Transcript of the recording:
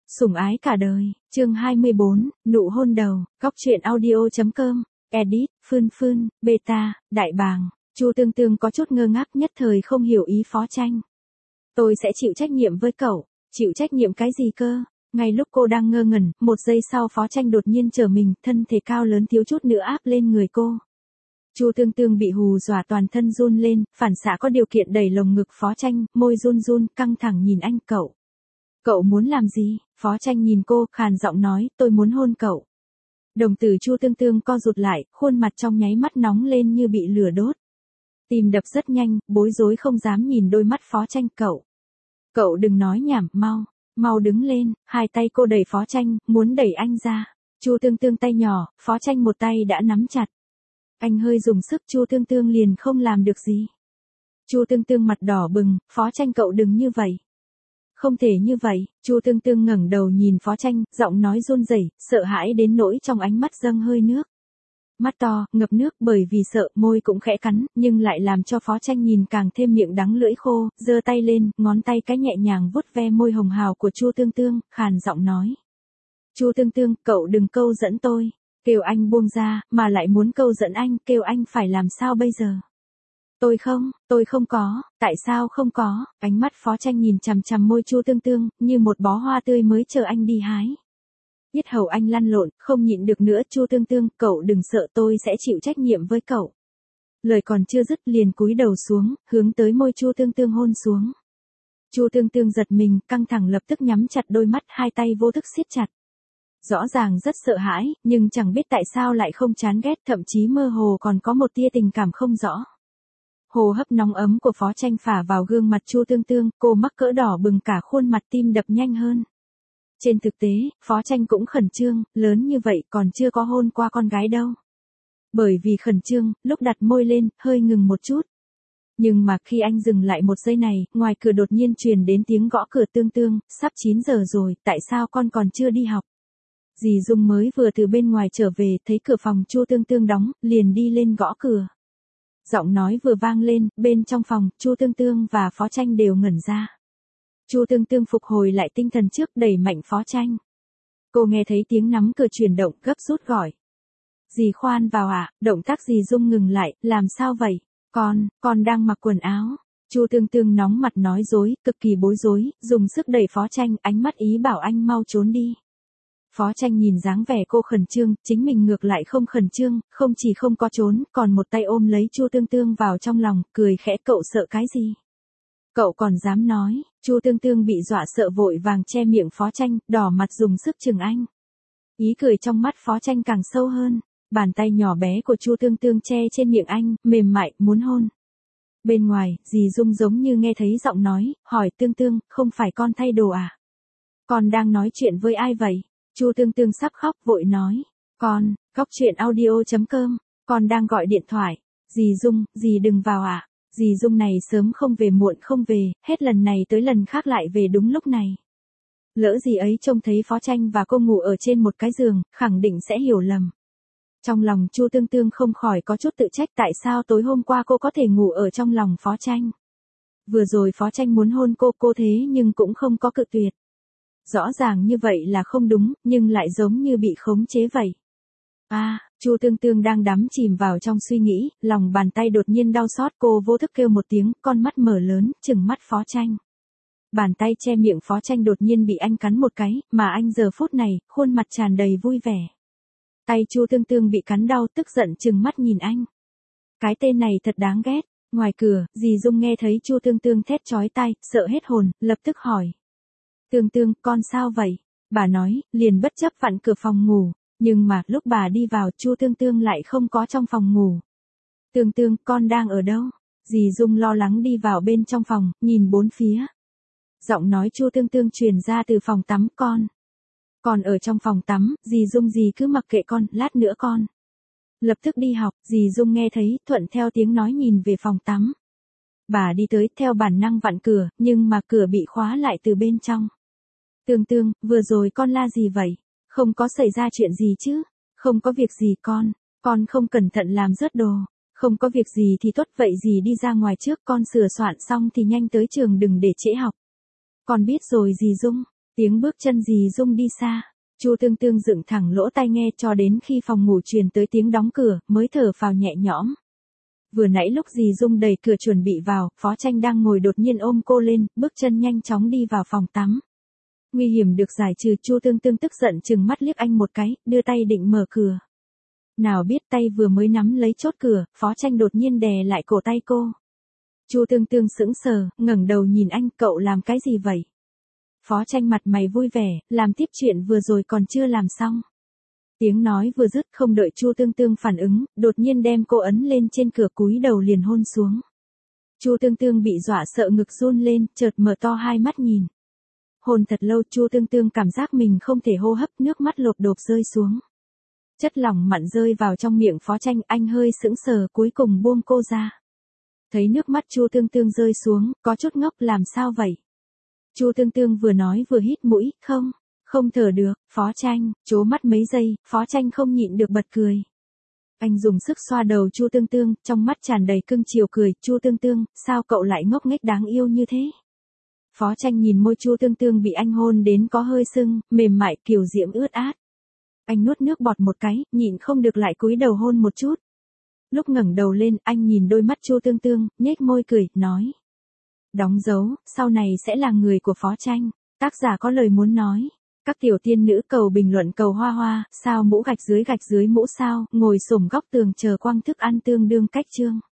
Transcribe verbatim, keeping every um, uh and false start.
Sủng ái cả đời, chương hai mươi bốn, nụ hôn đầu, góc truyện audio.com, edit, Phương Phương, beta, đại bàng, Chu Tương Tương có chút ngơ ngác nhất thời không hiểu ý Phó Tranh. Tôi sẽ chịu trách nhiệm với cậu, chịu trách nhiệm cái gì cơ? Ngay lúc cô đang ngơ ngẩn, một giây sau Phó Tranh đột nhiên trở mình, thân thể cao lớn thiếu chút nữa áp lên người cô. Chu Tương Tương bị hù dọa toàn thân run lên, phản xạ có điều kiện đẩy lồng ngực Phó Tranh, môi run run, căng thẳng nhìn anh. Cậu, cậu muốn làm gì? Phó Tranh nhìn cô, khàn giọng nói, tôi muốn hôn cậu. Đồng tử Chu Tương Tương co rụt lại, khuôn mặt trong nháy mắt nóng lên như bị lửa đốt. Tim đập rất nhanh, bối rối không dám nhìn đôi mắt Phó Tranh. Cậu, cậu đừng nói nhảm, mau, mau đứng lên. Hai tay cô đẩy Phó Tranh, muốn đẩy anh ra. Chu Tương Tương tay nhỏ, Phó Tranh một tay đã nắm chặt. Anh hơi dùng sức, Chu Tương Tương liền không làm được gì. Chu Tương Tương mặt đỏ bừng, Phó Tranh cậu đừng như vậy. Không thể như vậy. Chu Tương Tương ngẩng đầu nhìn Phó Tranh, giọng nói run rẩy, sợ hãi đến nỗi trong ánh mắt dâng hơi nước. Mắt to, ngập nước bởi vì sợ, môi cũng khẽ cắn, nhưng lại làm cho Phó Tranh nhìn càng thêm miệng đắng lưỡi khô, giơ tay lên, ngón tay cái nhẹ nhàng vuốt ve môi hồng hào của Chu Tương Tương, khàn giọng nói. Chu Tương Tương, cậu đừng câu dẫn tôi. Kêu anh buông ra, mà lại muốn câu dẫn anh, kêu anh phải làm sao bây giờ? Tôi không, tôi không có, tại sao không có? Ánh mắt Phó Tranh nhìn chằm chằm môi Chu Tương Tương, như một bó hoa tươi mới chờ anh đi hái. Yết hầu anh lăn lộn, không nhịn được nữa. Chu Tương Tương, cậu đừng sợ, tôi sẽ chịu trách nhiệm với cậu. Lời còn chưa dứt liền cúi đầu xuống, hướng tới môi Chu Tương Tương hôn xuống. Chu Tương Tương giật mình, căng thẳng lập tức nhắm chặt đôi mắt, hai tay vô thức siết chặt. Rõ ràng rất sợ hãi, nhưng chẳng biết tại sao lại không chán ghét, thậm chí mơ hồ còn có một tia tình cảm không rõ. Hồ hấp nóng ấm của Phó Tranh phả vào gương mặt Chu Tương Tương, cô mắc cỡ đỏ bừng cả khuôn mặt, tim đập nhanh hơn. Trên thực tế, Phó Tranh cũng khẩn trương, lớn như vậy còn chưa có hôn qua con gái đâu. Bởi vì khẩn trương, lúc đặt môi lên, hơi ngừng một chút. Nhưng mà khi anh dừng lại một giây này, ngoài cửa đột nhiên truyền đến tiếng gõ cửa. Tương Tương, sắp chín giờ rồi, tại sao con còn chưa đi học? Dì Dung mới vừa từ bên ngoài trở về, thấy cửa phòng Chu Tương Tương đóng, liền đi lên gõ cửa. Giọng nói vừa vang lên, bên trong phòng, Chu Tương Tương và Phó Tranh đều ngẩn ra. Chu Tương Tương phục hồi lại tinh thần trước, đẩy mạnh Phó Tranh. Cô nghe thấy tiếng nắm cửa chuyển động, gấp rút gọi. Dì khoan vào ạ. À? Động tác dì Dung ngừng lại, làm sao vậy? Con, con đang mặc quần áo. Chu Tương Tương nóng mặt nói dối, cực kỳ bối rối, dùng sức đẩy Phó Tranh, ánh mắt ý bảo anh mau trốn đi. Phó Tranh nhìn dáng vẻ cô khẩn trương, chính mình ngược lại không khẩn trương, không chỉ không có trốn, còn một tay ôm lấy Chu Tương Tương vào trong lòng, cười khẽ. Cậu sợ cái gì? Cậu còn dám nói? Chu Tương Tương bị dọa sợ vội vàng che miệng Phó Tranh, đỏ mặt dùng sức chừng anh. Ý cười trong mắt Phó Tranh càng sâu hơn, bàn tay nhỏ bé của Chu Tương Tương che trên miệng anh, mềm mại, muốn hôn. Bên ngoài, dì Dung giống như nghe thấy giọng nói, hỏi Tương Tương, không phải con thay đồ à? Con đang nói chuyện với ai vậy? Chu Tương Tương sắp khóc vội nói, con, góc truyện audio.com, con đang gọi điện thoại. Dì Dung, dì đừng vào ạ. À? Dì Dung này sớm không về muộn không về, hết lần này tới lần khác lại về đúng lúc này. Lỡ dì ấy trông thấy Phó Tranh và cô ngủ ở trên một cái giường, khẳng định sẽ hiểu lầm. Trong lòng Chu Tương Tương không khỏi có chút tự trách, tại sao tối hôm qua cô có thể ngủ ở trong lòng Phó Tranh. Vừa rồi Phó Tranh muốn hôn cô, cô thế nhưng cũng không có cự tuyệt. Rõ ràng như vậy là không đúng, nhưng lại giống như bị khống chế vậy. À, Chu Tương Tương đang đắm chìm vào trong suy nghĩ, lòng bàn tay đột nhiên đau xót, cô vô thức kêu một tiếng, con mắt mở lớn, trừng mắt Phó Tranh. Bàn tay che miệng Phó Tranh đột nhiên bị anh cắn một cái, mà anh giờ phút này, khuôn mặt tràn đầy vui vẻ. Tay Chu Tương Tương bị cắn đau, tức giận trừng mắt nhìn anh. Cái tên này thật đáng ghét. Ngoài cửa, dì Dung nghe thấy Chu Tương Tương thét chói tai, sợ hết hồn, lập tức hỏi. Tương Tương, con sao vậy? Bà nói, liền bất chấp vặn cửa phòng ngủ, nhưng mà lúc bà đi vào, Chu Tương Tương lại không có trong phòng ngủ. Tương Tương, con đang ở đâu? Dì Dung lo lắng đi vào bên trong phòng, nhìn bốn phía. Giọng nói Chu Tương Tương truyền ra từ phòng tắm. Con, con ở trong phòng tắm. Dì Dung, dì cứ mặc kệ con, lát nữa con lập tức đi học. Dì Dung nghe thấy, thuận theo tiếng nói nhìn về phòng tắm. Bà đi tới, theo bản năng vặn cửa, nhưng mà cửa bị khóa lại từ bên trong. Tương Tương, vừa rồi con la gì vậy? Không có xảy ra chuyện gì chứ? Không có việc gì con, con không cẩn thận làm rớt đồ. Không có việc gì thì tốt, vậy dì đi ra ngoài trước, con sửa soạn xong thì nhanh tới trường đừng để trễ học. Con biết rồi dì Dung. Tiếng bước chân dì Dung đi xa. Chu Tương Tương dựng thẳng lỗ tai nghe cho đến khi phòng ngủ truyền tới tiếng đóng cửa, mới thở phào nhẹ nhõm. Vừa nãy lúc dì Dung đẩy cửa chuẩn bị vào, Phó Tranh đang ngồi đột nhiên ôm cô lên, bước chân nhanh chóng đi vào phòng tắm. Nguy hiểm được giải trừ, Chu Tương Tương tức giận trừng mắt liếc anh một cái, đưa tay định mở cửa. Nào biết tay vừa mới nắm lấy chốt cửa, Phó Tranh đột nhiên đè lại cổ tay cô. Chu Tương Tương sững sờ, ngẩng đầu nhìn anh, cậu làm cái gì vậy? Phó Tranh mặt mày vui vẻ, làm tiếp chuyện vừa rồi còn chưa làm xong. Tiếng nói vừa dứt, không đợi Chu Tương Tương phản ứng, đột nhiên đem cô ấn lên trên cửa, cúi đầu liền hôn xuống. Chu Tương Tương bị dọa sợ ngực run lên, chợt mở to hai mắt nhìn. Hôn thật lâu, Chu Tương Tương cảm giác mình không thể hô hấp, nước mắt lộp đột rơi xuống. Chất lỏng mặn rơi vào trong miệng Phó Tranh, anh hơi sững sờ cuối cùng buông cô ra. Thấy nước mắt Chu Tương Tương rơi xuống, có chút ngốc, làm sao vậy? Chu Tương Tương vừa nói vừa hít mũi, không, không thở được. Phó Tranh, trố mắt mấy giây, Phó Tranh không nhịn được bật cười. Anh dùng sức xoa đầu Chu Tương Tương, trong mắt tràn đầy cưng chiều cười, Chu Tương Tương, sao cậu lại ngốc nghếch đáng yêu như thế? Phó Tranh nhìn môi Chu Tương Tương bị anh hôn đến có hơi sưng, mềm mại, kiều diễm ướt át. Anh nuốt nước bọt một cái, nhịn không được lại cúi đầu hôn một chút. Lúc ngẩng đầu lên, anh nhìn đôi mắt Chu Tương Tương, nhếch môi cười, nói. Đóng dấu, sau này sẽ là người của Phó Tranh. Tác giả có lời muốn nói. Các tiểu tiên nữ cầu bình luận cầu hoa hoa, sao mũ gạch dưới gạch dưới mũ sao, ngồi xổm góc tường chờ quăng thức ăn tương đương cách chương.